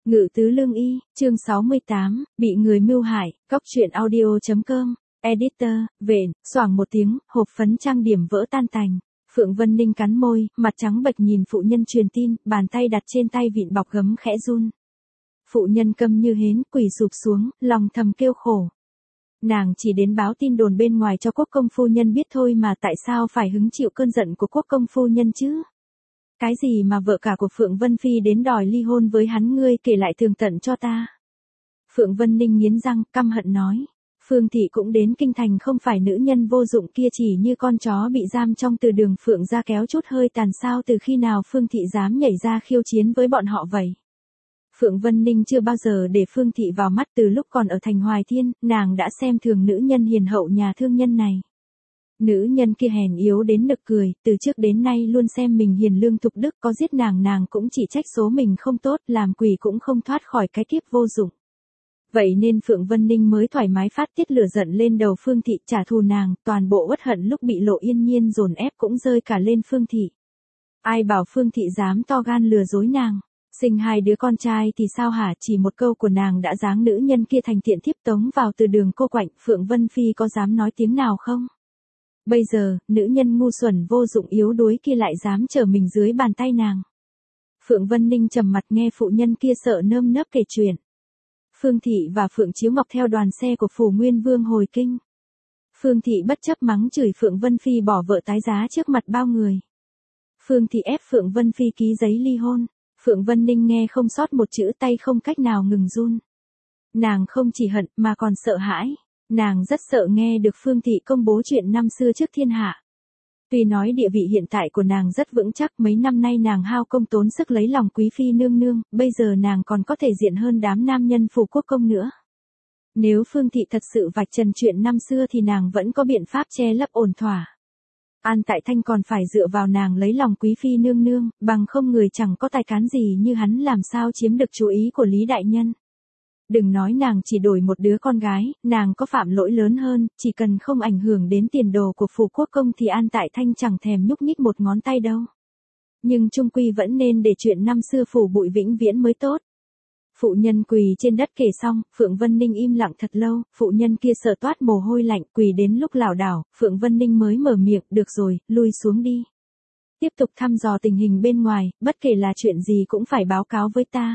Ngự tứ lương y, chương 68, bị người mưu hại, Cóc truyện audio.com, editor, vện, xoảng một tiếng, hộp phấn trang điểm vỡ tan tành. Phượng Vân Ninh cắn môi, mặt trắng bệch nhìn phụ nhân truyền tin, bàn tay đặt trên tay vịn bọc gấm khẽ run. Phụ nhân câm như hến, quỳ sụp xuống, lòng thầm kêu khổ. Nàng chỉ đến báo tin đồn bên ngoài cho quốc công phu nhân biết thôi mà tại sao phải hứng chịu cơn giận của quốc công phu nhân chứ? Cái gì mà vợ cả của Phượng Vân Phi đến đòi ly hôn với hắn, ngươi kể lại tường tận cho ta. Phượng Vân Ninh nghiến răng, căm hận nói. Phương thị cũng đến kinh thành không phải nữ nhân vô dụng kia chỉ như con chó bị giam trong từ đường Phượng ra kéo chút hơi tàn sao, từ khi nào Phương thị dám nhảy ra khiêu chiến với bọn họ vậy? Phượng Vân Ninh chưa bao giờ để Phương thị vào mắt, từ lúc còn ở thành Hoài Thiên, nàng đã xem thường nữ nhân hiền hậu nhà thương nhân này. Nữ nhân kia hèn yếu đến nực cười, từ trước đến nay luôn xem mình hiền lương thục đức, có giết nàng cũng chỉ trách số mình không tốt, làm quỷ cũng không thoát khỏi cái kiếp vô dụng. Vậy nên Phượng Vân Ninh mới thoải mái phát tiết lửa giận lên đầu Phương thị, trả thù nàng, toàn bộ uất hận lúc bị Lộ Yên Nhiên dồn ép cũng rơi cả lên Phương thị. Ai bảo Phương thị dám to gan lừa dối nàng, sinh hai đứa con trai thì sao hả, chỉ một câu của nàng đã giáng nữ nhân kia thành tiện thiếp tống vào từ đường cô quạnh, Phượng Vân Phi có dám nói tiếng nào không? Bây giờ, nữ nhân ngu xuẩn vô dụng yếu đuối kia lại dám trở mình dưới bàn tay nàng. Phượng Vân Ninh trầm mặt nghe phụ nhân kia sợ nơm nớp kể chuyện. Phương thị và Phượng Chiếu Ngọc theo đoàn xe của Phủ Nguyên Vương hồi kinh. Phương thị bất chấp mắng chửi Phượng Vân Phi bỏ vợ tái giá trước mặt bao người. Phương thị ép Phượng Vân Phi ký giấy ly hôn. Phượng Vân Ninh nghe không sót một chữ, tay không cách nào ngừng run. Nàng không chỉ hận mà còn sợ hãi. Nàng rất sợ nghe được Phương thị công bố chuyện năm xưa trước thiên hạ. Tuy nói địa vị hiện tại của nàng rất vững chắc, mấy năm nay nàng hao công tốn sức lấy lòng quý phi nương nương, bây giờ nàng còn có thể diện hơn đám nam nhân phủ quốc công nữa. Nếu Phương thị thật sự vạch trần chuyện năm xưa thì nàng vẫn có biện pháp che lấp ổn thỏa. An Tại Thanh còn phải dựa vào nàng lấy lòng quý phi nương nương, bằng không người chẳng có tài cán gì như hắn làm sao chiếm được chú ý của Lý đại nhân. Đừng nói nàng chỉ đổi một đứa con gái, nàng có phạm lỗi lớn hơn, chỉ cần không ảnh hưởng đến tiền đồ của phủ quốc công thì An Tại Thanh chẳng thèm nhúc nhích một ngón tay đâu. Nhưng chung quy vẫn nên để chuyện năm xưa phủ bụi vĩnh viễn mới tốt. Phụ nhân quỳ trên đất kể xong, Phượng Vân Ninh im lặng thật lâu, phụ nhân kia sợ toát mồ hôi lạnh, quỳ đến lúc lảo đảo, Phượng Vân Ninh mới mở miệng, được rồi, lui xuống đi. Tiếp tục thăm dò tình hình bên ngoài, bất kể là chuyện gì cũng phải báo cáo với ta.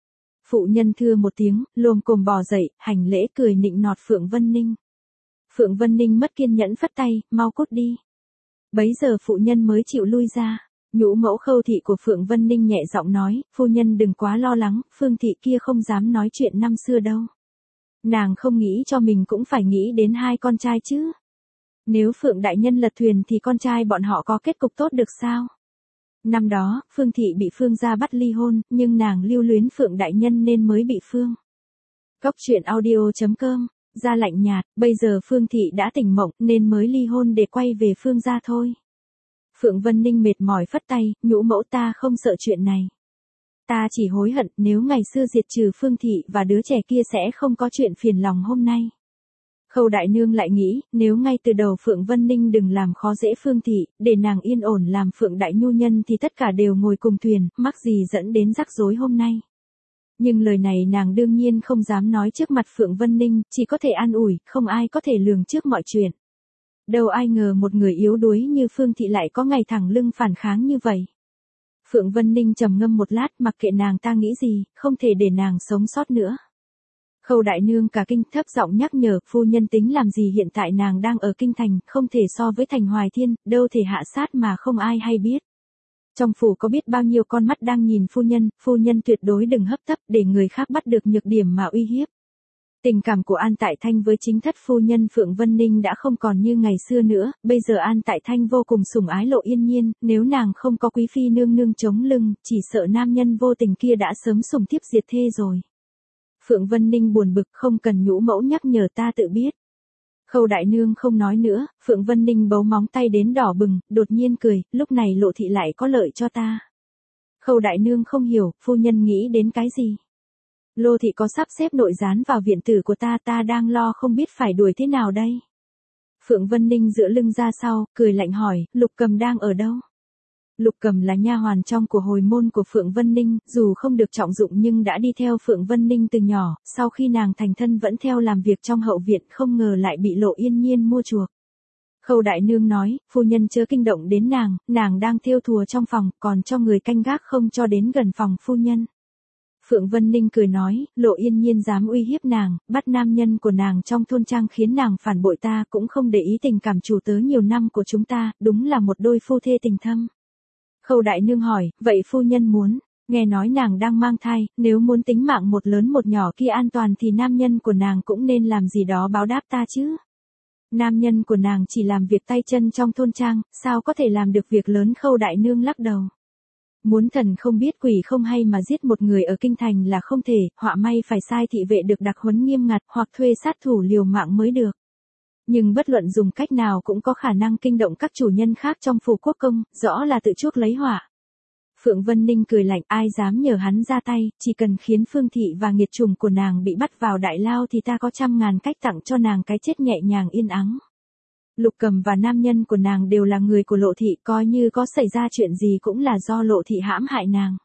Phụ nhân thưa một tiếng, lồm cồm bò dậy, hành lễ cười nịnh nọt Phượng Vân Ninh. Phượng Vân Ninh mất kiên nhẫn phất tay, mau cút đi. Bấy giờ phụ nhân mới chịu lui ra. Nhũ mẫu Khâu thị của Phượng Vân Ninh nhẹ giọng nói, phu nhân đừng quá lo lắng, Phương thị kia không dám nói chuyện năm xưa đâu. Nàng không nghĩ cho mình cũng phải nghĩ đến hai con trai chứ. Nếu Phượng đại nhân lật thuyền thì con trai bọn họ có kết cục tốt được sao? Năm đó, Phương thị bị Phương gia bắt ly hôn, nhưng nàng lưu luyến Phượng đại nhân nên mới bị Phương. Cóc truyện audio.com, ra lạnh nhạt, bây giờ Phương thị đã tỉnh mộng nên mới ly hôn để quay về Phương gia thôi. Phượng Vân Ninh mệt mỏi phất tay, nhũ mẫu ta không sợ chuyện này. Ta chỉ hối hận nếu ngày xưa diệt trừ Phương thị và đứa trẻ kia sẽ không có chuyện phiền lòng hôm nay. Khâu đại nương lại nghĩ, nếu ngay từ đầu Phượng Vân Ninh đừng làm khó dễ Phương thị, để nàng yên ổn làm Phượng đại nhu nhân thì tất cả đều ngồi cùng thuyền, mắc gì dẫn đến rắc rối hôm nay. Nhưng lời này nàng đương nhiên không dám nói trước mặt Phượng Vân Ninh, chỉ có thể an ủi, không ai có thể lường trước mọi chuyện. Đâu ai ngờ một người yếu đuối như Phương thị lại có ngày thẳng lưng phản kháng như vậy. Phượng Vân Ninh trầm ngâm một lát, mặc kệ nàng ta nghĩ gì, không thể để nàng sống sót nữa. Khâu đại nương cả kinh, thấp giọng nhắc nhở, phu nhân tính làm gì, hiện tại nàng đang ở kinh thành, không thể so với thành Hoài Thiên, đâu thể hạ sát mà không ai hay biết. Trong phủ có biết bao nhiêu con mắt đang nhìn phu nhân tuyệt đối đừng hấp tấp để người khác bắt được nhược điểm mà uy hiếp. Tình cảm của An Tại Thanh với chính thất phu nhân Phượng Vân Ninh đã không còn như ngày xưa nữa, bây giờ An Tại Thanh vô cùng sủng ái Lộ Yên Nhiên, nếu nàng không có quý phi nương nương chống lưng, chỉ sợ nam nhân vô tình kia đã sớm sủng thiếp diệt thê rồi. Phượng Vân Ninh buồn bực, không cần nhũ mẫu nhắc nhở, ta tự biết. Khâu đại nương không nói nữa, Phượng Vân Ninh bấu móng tay đến đỏ bừng, đột nhiên cười, lúc này Lộ thị lại có lợi cho ta. Khâu đại nương không hiểu, phu nhân nghĩ đến cái gì? Lô thị có sắp xếp nội gián vào viện tử của ta đang lo không biết phải đuổi thế nào đây. Phượng Vân Ninh dựa lưng ra sau, cười lạnh hỏi, Lục Cầm đang ở đâu? Lục Cầm là nha hoàn trong của hồi môn của Phượng Vân Ninh, dù không được trọng dụng nhưng đã đi theo Phượng Vân Ninh từ nhỏ, sau khi nàng thành thân vẫn theo làm việc trong hậu viện, không ngờ lại bị Lộ Yên Nhiên mua chuộc. Khâu đại nương nói, phu nhân chớ kinh động đến nàng đang thêu thùa trong phòng, còn cho người canh gác không cho đến gần phòng phu nhân. Phượng Vân Ninh cười nói, Lộ Yên Nhiên dám uy hiếp nàng, bắt nam nhân của nàng trong thôn trang khiến nàng phản bội ta, cũng không để ý tình cảm chủ tớ nhiều năm của chúng ta, đúng là một đôi phu thê tình thâm. Khâu đại nương hỏi, vậy phu nhân muốn, nghe nói nàng đang mang thai, nếu muốn tính mạng một lớn một nhỏ kia an toàn thì nam nhân của nàng cũng nên làm gì đó báo đáp ta chứ. Nam nhân của nàng chỉ làm việc tay chân trong thôn trang, sao có thể làm được việc lớn. Khâu đại nương lắc đầu. Muốn thần không biết quỷ không hay mà giết một người ở kinh thành là không thể, họa may phải sai thị vệ được đặc huấn nghiêm ngặt hoặc thuê sát thủ liều mạng mới được. Nhưng bất luận dùng cách nào cũng có khả năng kinh động các chủ nhân khác trong phủ quốc công, rõ là tự chuốc lấy họa. Phượng Vân Ninh cười lạnh, ai dám nhờ hắn ra tay, chỉ cần khiến Phương Thị và nghiệt chủng của nàng bị bắt vào đại lao thì ta có 100.000 cách tặng cho nàng cái chết nhẹ nhàng yên ắng. Lục Cầm và nam nhân của nàng đều là người của Lộ Thị, coi như có xảy ra chuyện gì cũng là do Lộ Thị hãm hại nàng.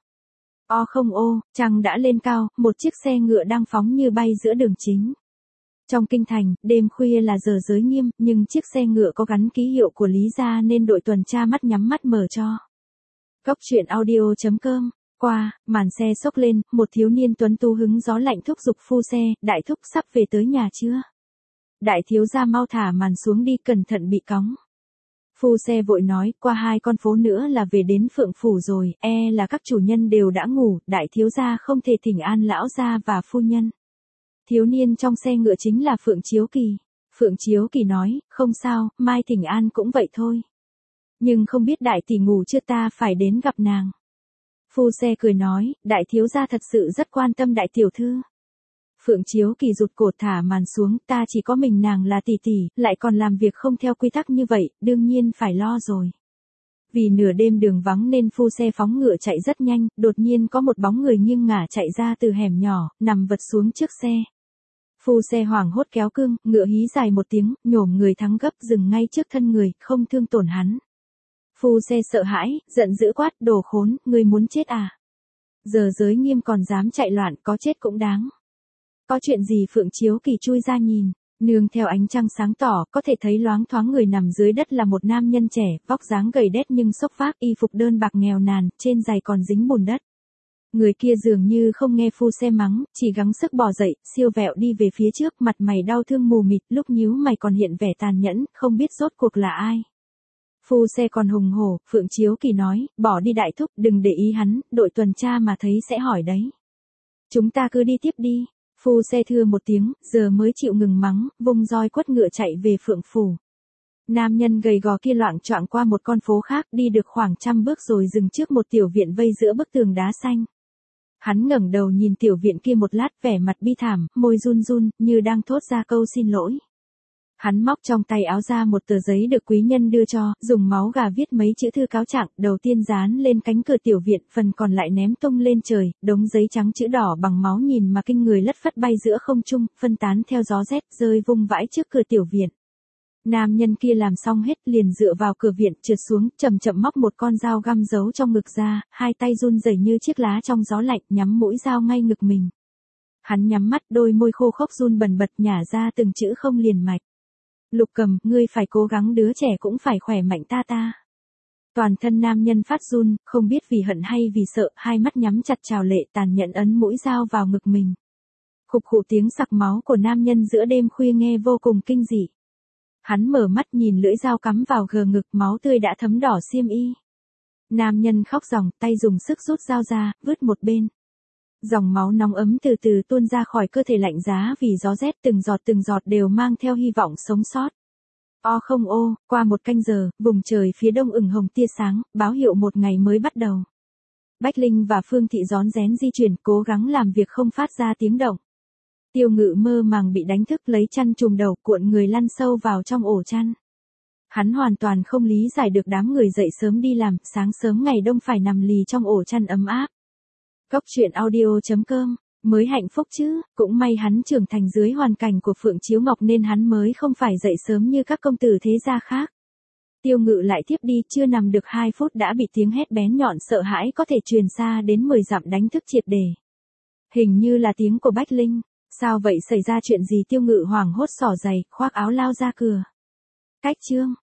O không ô, trăng đã lên cao, một chiếc xe ngựa đang phóng như bay giữa đường chính. Trong kinh thành, đêm khuya là giờ giới nghiêm, nhưng chiếc xe ngựa có gắn ký hiệu của Lý gia nên đội tuần tra mắt nhắm mắt mở cho. Cốc truyện audio.com. Qua, màn xe xốc lên, một thiếu niên tuấn tú hứng gió lạnh thúc giục phu xe, đại thúc sắp về tới nhà chưa? Đại thiếu gia mau thả màn xuống đi, cẩn thận bị cóng. Phu xe vội nói, qua 2 con phố nữa là về đến Phượng phủ rồi, là các chủ nhân đều đã ngủ, đại thiếu gia không thể thỉnh an lão gia và phu nhân. Thiếu niên trong xe ngựa chính là Phượng Chiếu Kỳ. Phượng Chiếu Kỳ nói, không sao, mai thỉnh an cũng vậy thôi. Nhưng không biết đại tỷ ngủ chưa, ta phải đến gặp nàng. Phu xe cười nói, đại thiếu gia thật sự rất quan tâm đại tiểu thư. Phượng Chiếu Kỳ rụt cổ thả màn xuống, ta chỉ có mình nàng là tỷ tỷ, lại còn làm việc không theo quy tắc như vậy, đương nhiên phải lo rồi. Vì nửa đêm đường vắng nên phu xe phóng ngựa chạy rất nhanh, đột nhiên có một bóng người nghiêng ngả chạy ra từ hẻm nhỏ, nằm vật xuống trước xe. Phu xe hoảng hốt kéo cương, ngựa hí dài một tiếng, nhổm người thắng gấp dừng ngay trước thân người, không thương tổn hắn. Phu xe sợ hãi, giận dữ quát, đồ khốn, ngươi muốn chết à? Giờ giới nghiêm còn dám chạy loạn, có chết cũng đáng. Có chuyện gì? Phượng Chiếu Kỳ chui ra nhìn, nương theo ánh trăng sáng tỏ, có thể thấy loáng thoáng người nằm dưới đất là một nam nhân trẻ, vóc dáng gầy đét nhưng xốc phác, y phục đơn bạc nghèo nàn, trên giày còn dính bùn đất. Người kia dường như không nghe phu xe mắng, chỉ gắng sức bò dậy, siêu vẹo đi về phía trước, mặt mày đau thương mù mịt, lúc nhíu mày còn hiện vẻ tàn nhẫn, không biết rốt cuộc là ai. Phu xe còn hùng hổ, Phượng Chiếu Kỳ nói, bỏ đi đại thúc, đừng để ý hắn, đội tuần tra mà thấy sẽ hỏi đấy. Chúng ta cứ đi tiếp đi. Phu xe thưa một tiếng, giờ mới chịu ngừng mắng, vung roi quất ngựa chạy về Phượng phủ. Nam nhân gầy gò kia loạng choạng qua một con phố khác, đi được khoảng 100 bước rồi dừng trước một tiểu viện vây giữa bức tường đá xanh. Hắn ngẩng đầu nhìn tiểu viện kia một lát, vẻ mặt bi thảm, môi run run, như đang thốt ra câu xin lỗi. Hắn móc trong tay áo ra một tờ giấy được quý nhân đưa cho, dùng máu gà viết mấy chữ thư cáo trạng, đầu tiên dán lên cánh cửa tiểu viện, phần còn lại ném tung lên trời, đống giấy trắng chữ đỏ bằng máu nhìn mà kinh người lất phất bay giữa không trung, phân tán theo gió rét, rơi vung vãi trước cửa tiểu viện. Nam nhân kia làm xong hết, liền dựa vào cửa viện, trượt xuống, chậm chậm móc một con dao găm giấu trong ngực ra, hai tay run rẩy như chiếc lá trong gió lạnh, nhắm mũi dao ngay ngực mình. Hắn nhắm mắt, đôi môi khô khốc run bần bật nhả ra từng chữ không liền mạch. Lục Cầm, ngươi phải cố gắng, đứa trẻ cũng phải khỏe mạnh ta. Toàn thân nam nhân phát run, không biết vì hận hay vì sợ, hai mắt nhắm chặt trào lệ, tàn nhẫn ấn mũi dao vào ngực mình. Khục khụ tiếng sặc máu của nam nhân giữa đêm khuya nghe vô cùng kinh dị. Hắn mở mắt nhìn lưỡi dao cắm vào gờ ngực, máu tươi đã thấm đỏ xiêm y. Nam nhân khóc ròng, tay dùng sức rút dao ra, vứt một bên. Dòng máu nóng ấm từ từ tuôn ra khỏi cơ thể lạnh giá vì gió rét, từng giọt đều mang theo hy vọng sống sót. O không ô, qua 1 canh giờ, vùng trời phía đông ửng hồng tia sáng, báo hiệu một ngày mới bắt đầu. Bách Linh và Phương Thị rón rén di chuyển, cố gắng làm việc không phát ra tiếng động. Tiêu Ngự mơ màng bị đánh thức, lấy chăn trùm đầu, cuộn người lăn sâu vào trong ổ chăn. Hắn hoàn toàn không lý giải được đám người dậy sớm đi làm, sáng sớm ngày đông phải nằm lì trong ổ chăn ấm áp. Cốc truyện audio.com, mới hạnh phúc chứ, cũng may hắn trưởng thành dưới hoàn cảnh của Phượng Chiếu Ngọc nên hắn mới không phải dậy sớm như các công tử thế gia khác. Tiêu Ngự lại tiếp đi, chưa nằm được 2 phút đã bị tiếng hét bén nhọn sợ hãi có thể truyền xa đến 10 dặm đánh thức triệt để. Hình như là tiếng của Bách Linh. Sao vậy, xảy ra chuyện gì? Tiêu Ngự hoảng hốt xỏ giày, khoác áo lao ra cửa. Cách chương